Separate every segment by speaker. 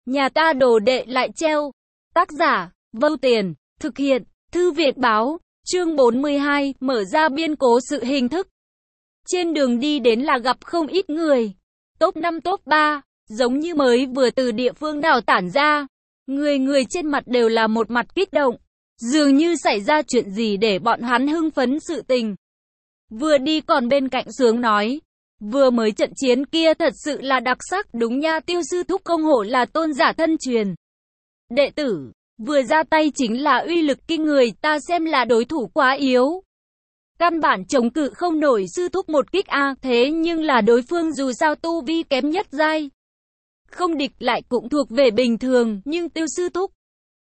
Speaker 1: Nhà ta đồ đệ lại treo. Tác giả, Vâu Tiền, thực hiện, Thư viện báo, chương 42, mở ra biên cố sự hình thức. Trên đường đi đến là gặp không ít người. Top 5 top 3, giống như mới vừa từ địa phương nào tản ra. Người người trên mặt đều là một mặt kích động. Dường như xảy ra chuyện gì để bọn hắn hưng phấn sự tình. Vừa đi còn bên cạnh sướng nói. Vừa mới trận chiến kia thật sự là đặc sắc, đúng nha, Tiêu sư thúc không hổ là tôn giả thân truyền. Đệ tử, vừa ra tay chính là uy lực kinh người, ta xem là đối thủ quá yếu. Căn bản chống cự không nổi sư thúc một kích a, thế nhưng là đối phương dù sao tu vi kém nhất giai. Không địch lại cũng thuộc về bình thường, nhưng Tiêu sư thúc.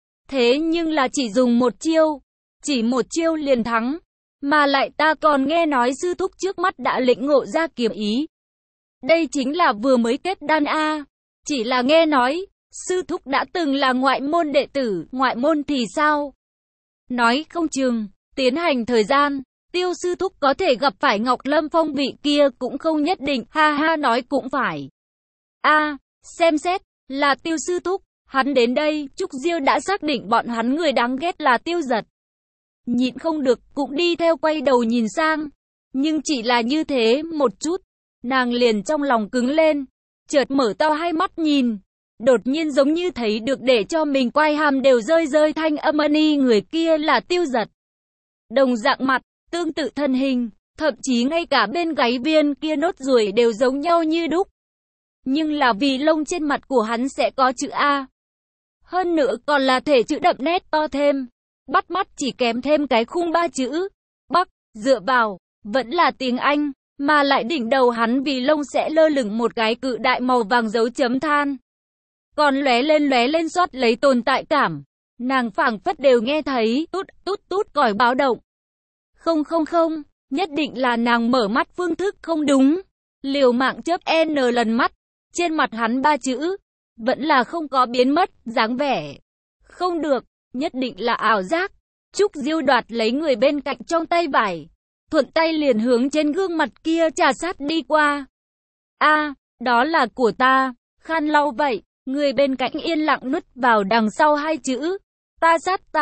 Speaker 1: Thế nhưng là chỉ dùng một chiêu, chỉ một chiêu liền thắng. Mà lại ta còn nghe nói sư thúc trước mắt đã lĩnh ngộ ra kiếm ý. Đây chính là vừa mới kết đan a. Chỉ là nghe nói, sư thúc đã từng là ngoại môn đệ tử, ngoại môn thì sao? Nói không chừng, tiến hành thời gian, Tiêu sư thúc có thể gặp phải Ngọc Lâm Phong vị kia cũng không nhất định, ha ha, nói cũng phải. A, xem xét, là Tiêu sư thúc, hắn đến đây, Trúc Diêu đã xác định bọn hắn người đáng ghét là Tiêu Giật. Nhịn không được, cũng đi theo quay đầu nhìn sang. Nhưng chỉ là như thế, một chút, nàng liền trong lòng cứng lên, chợt mở to hai mắt nhìn. Đột nhiên giống như thấy được để cho mình quay hàm đều rơi rơi thanh âm ni, người kia là Tiêu Giật. Đồng dạng mặt, tương tự thân hình, thậm chí ngay cả bên gáy viên kia nốt ruồi đều giống nhau như đúc. Nhưng là vì lông trên mặt của hắn sẽ có chữ A. Hơn nữa còn là thể chữ đậm nét to thêm. Bắt mắt chỉ kém thêm cái khung 3 chữ Bắc, dựa vào, vẫn là tiếng Anh, mà lại đỉnh đầu hắn vì lông sẽ lơ lửng một cái cự đại màu vàng dấu chấm than. Còn lóe lên xoát lấy tồn tại cảm. Nàng phảng phất đều nghe thấy, tút tút tút còi báo động. Không, nhất định là nàng mở mắt phương thức không đúng. Liều mạng chớp N lần mắt, trên mặt hắn 3 chữ, vẫn là không có biến mất, dáng vẻ. Không được. Nhất định là ảo giác. Trúc Diêu đoạt lấy người bên cạnh trong tay vải, thuận tay liền hướng trên gương mặt kia trà sát đi qua. A, đó là của ta. Khăn lau vậy. Người bên cạnh yên lặng nuốt vào đằng sau 2 chữ. Ta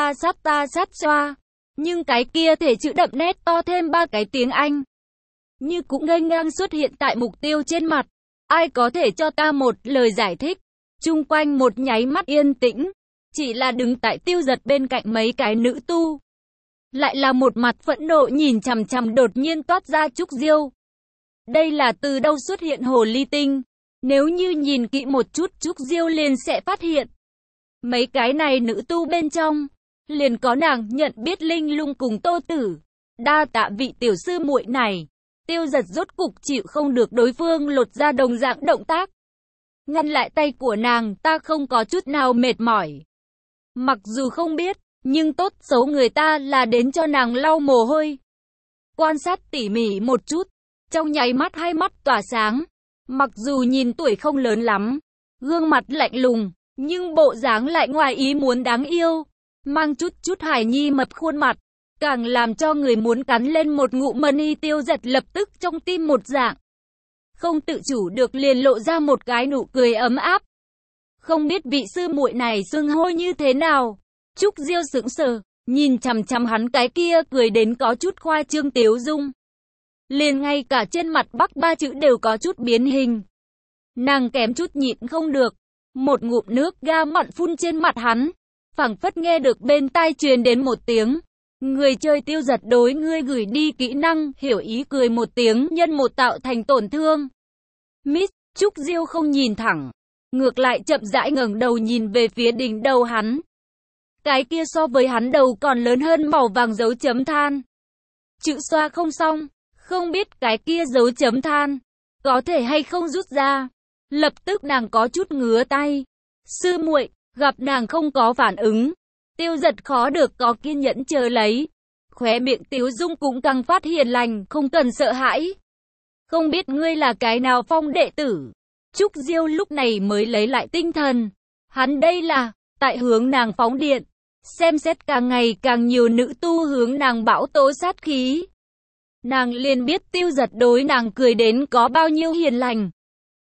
Speaker 1: sát xoa. Nhưng cái kia thể chữ đậm nét to thêm 3 cái tiếng Anh. Như cũng ngây ngang xuất hiện tại mục tiêu trên mặt. Ai có thể cho ta một lời giải thích? Chung quanh một nháy mắt yên tĩnh. Chỉ là đứng tại Tiêu Giật bên cạnh mấy cái nữ tu. Lại là một mặt phẫn nộ nhìn chằm chằm đột nhiên toát ra Trúc Diêu. Đây là từ đâu xuất hiện hồ ly tinh? Nếu như nhìn kỹ một chút Trúc Diêu liền sẽ phát hiện. Mấy cái này nữ tu bên trong. Liền có nàng nhận biết Linh Lung cùng Tô Tử. Đa tạ vị tiểu sư muội này. Tiêu Giật rốt cục chịu không được đối phương lột ra đồng dạng động tác. Ngăn lại tay của nàng, ta không có chút nào mệt mỏi. Mặc dù không biết, nhưng tốt xấu người ta là đến cho nàng lau mồ hôi. Quan sát tỉ mỉ một chút, trong nháy mắt 2 mắt tỏa sáng. Mặc dù nhìn tuổi không lớn lắm, gương mặt lạnh lùng, nhưng bộ dáng lại ngoài ý muốn đáng yêu. Mang chút hài nhi mập khuôn mặt, càng làm cho người muốn cắn lên một ngụm mani. Tiêu Giật lập tức trong tim một dạng. Không tự chủ được liền lộ ra một cái nụ cười ấm áp. Không biết vị sư muội này xưng hô như thế nào? Trúc Diêu sững sờ, nhìn chằm chằm hắn cái kia cười đến có chút khoa trương tiếu dung. Liền ngay cả trên mặt Bắc 3 chữ đều có chút biến hình. Nàng kém chút nhịn không được, một ngụm nước ga mặn phun trên mặt hắn, phảng phất nghe được bên tai truyền đến một tiếng. Người chơi Tiêu Giật đối ngươi gửi đi kỹ năng, hiểu ý cười một tiếng, nhân một tạo thành tổn thương. Miss Trúc Diêu không nhìn thẳng, ngược lại chậm rãi ngẩng đầu nhìn về phía đỉnh đầu hắn. Cái kia so với hắn đầu còn lớn hơn màu vàng dấu chấm than. Chữ xoa không xong, không biết cái kia dấu chấm than có thể hay không rút ra. Lập tức nàng có chút ngứa tay. Sư muội, gặp nàng không có phản ứng, Tiêu Giật khó được có kiên nhẫn chờ lấy. Khóe miệng Tiếu Dung cũng càng phát hiền lành, không cần sợ hãi. Không biết ngươi là cái nào phong đệ tử? Trúc Diêu lúc này mới lấy lại tinh thần. Hắn đây là, tại hướng nàng phóng điện. Xem xét càng ngày càng nhiều nữ tu hướng nàng bão tố sát khí. Nàng liền biết Tiêu Giật đối nàng cười đến có bao nhiêu hiền lành.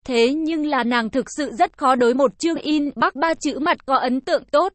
Speaker 1: Thế nhưng là nàng thực sự rất khó đối một chương in bắc 3 chữ mặt có ấn tượng tốt.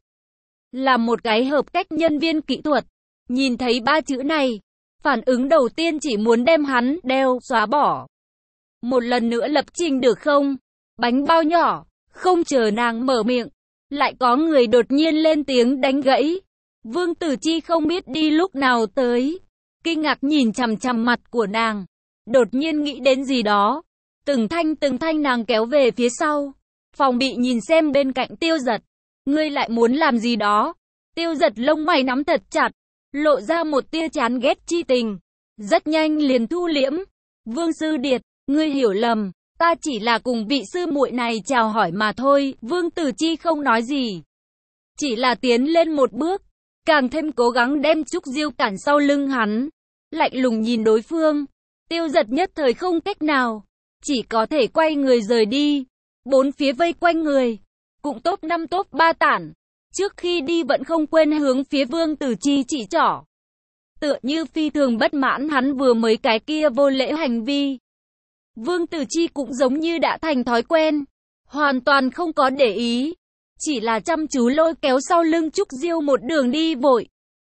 Speaker 1: Là một cái hợp cách nhân viên kỹ thuật. Nhìn thấy 3 chữ này, phản ứng đầu tiên chỉ muốn đem hắn đeo xóa bỏ. Một lần nữa lập trình được không? Bánh bao nhỏ, không chờ nàng mở miệng. Lại có người đột nhiên lên tiếng đánh gãy. Vương Tử Chi không biết đi lúc nào tới. Kinh ngạc nhìn chằm chằm mặt của nàng. Đột nhiên nghĩ đến gì đó. Từng thanh nàng kéo về phía sau. Phòng bị nhìn xem bên cạnh Tiêu Giật. Ngươi lại muốn làm gì đó? Tiêu Giật lông mày nắm thật chặt. Lộ ra một tia chán ghét chi tình. Rất nhanh liền thu liễm. Vương Sư Điệt, ngươi hiểu lầm. Ta chỉ là cùng vị sư muội này chào hỏi mà thôi. Vương Tử Chi không nói gì. Chỉ là tiến lên một bước. Càng thêm cố gắng đem Trúc Diêu cản sau lưng hắn. Lạnh lùng nhìn đối phương. Tiêu Giật nhất thời không cách nào. Chỉ có thể quay người rời đi. Bốn phía vây quanh người. Cũng top 5 top 3 tản. Trước khi đi vẫn không quên hướng phía Vương Tử Chi chỉ trỏ. Tựa như phi thường bất mãn hắn vừa mới cái kia vô lễ hành vi. Vương Tử Chi cũng giống như đã thành thói quen. Hoàn toàn không có để ý. Chỉ là chăm chú lôi kéo sau lưng Trúc Diêu một đường đi vội.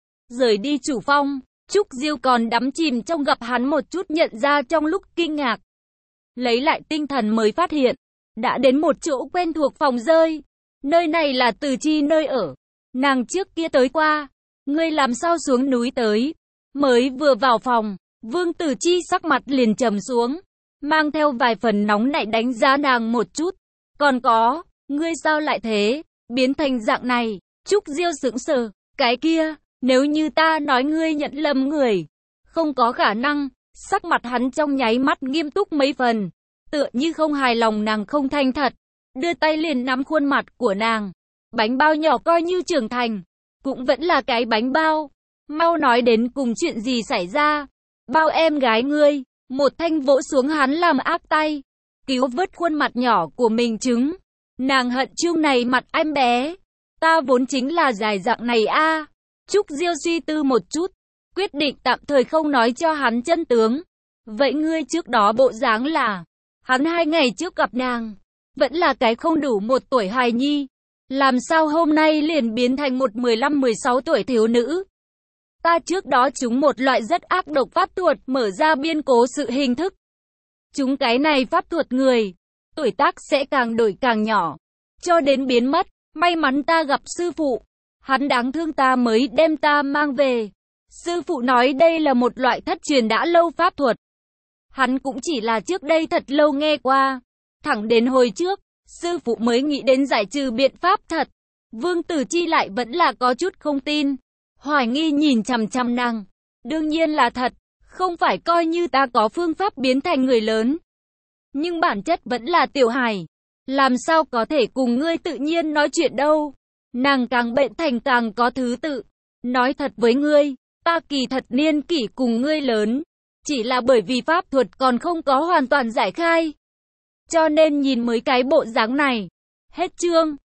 Speaker 1: Rời đi chủ phong. Trúc Diêu còn đắm chìm trong gặp hắn một chút nhận ra trong lúc kinh ngạc. Lấy lại tinh thần mới phát hiện. Đã đến một chỗ quen thuộc phòng rơi. Nơi này là Tử Chi nơi ở. Nàng trước kia tới qua. Ngươi làm sao xuống núi tới? Mới vừa vào phòng. Vương Tử Chi sắc mặt liền trầm xuống. Mang theo vài phần nóng nảy đánh giá nàng một chút. Còn có, ngươi sao lại thế? Biến thành dạng này. Trúc Diêu sững sờ. Cái kia, nếu như ta nói ngươi nhận lầm người. Không có khả năng. Sắc mặt hắn trong nháy mắt nghiêm túc mấy phần. Tựa như không hài lòng nàng không thành thật. Đưa tay liền nắm khuôn mặt của nàng. Bánh bao nhỏ coi như trưởng thành. Cũng vẫn là cái bánh bao. Mau nói đến cùng chuyện gì xảy ra. Bao em gái ngươi. Một thanh vỗ xuống hắn làm ác tay. Cứu vớt khuôn mặt nhỏ của mình chứng. Nàng hận chương này mặt em bé. Ta vốn chính là dài dạng này a. Trúc Diêu suy tư một chút. Quyết định tạm thời không nói cho hắn chân tướng. Vậy ngươi trước đó bộ dáng là. Hắn 2 ngày trước gặp nàng. Vẫn là cái không đủ 1 tuổi hài nhi. Làm sao hôm nay liền biến thành một 15-16 tuổi thiếu nữ. Ta trước đó chúng một loại rất ác độc pháp thuật mở ra biên cố sự hình thức. Chúng cái này pháp thuật người. Tuổi tác sẽ càng đổi càng nhỏ. Cho đến biến mất. May mắn ta gặp sư phụ. Hắn đáng thương ta mới đem ta mang về. Sư phụ nói đây là một loại thất truyền đã lâu pháp thuật. Hắn cũng chỉ là trước đây thật lâu nghe qua. Thẳng đến hồi trước, sư phụ mới nghĩ đến giải trừ biện pháp thật. Vương Tử Chi lại vẫn là có chút không tin. Hoài nghi nhìn chằm chằm nàng. Đương nhiên là thật. Không phải coi như ta có phương pháp biến thành người lớn. Nhưng bản chất vẫn là tiểu hài. Làm sao có thể cùng ngươi tự nhiên nói chuyện đâu. Nàng càng bệnh thành càng có thứ tự. Nói thật với ngươi, ta kỳ thật niên kỷ cùng ngươi lớn. Chỉ là bởi vì pháp thuật còn không có hoàn toàn giải khai. Cho nên nhìn mới cái bộ dáng này. Hết chương.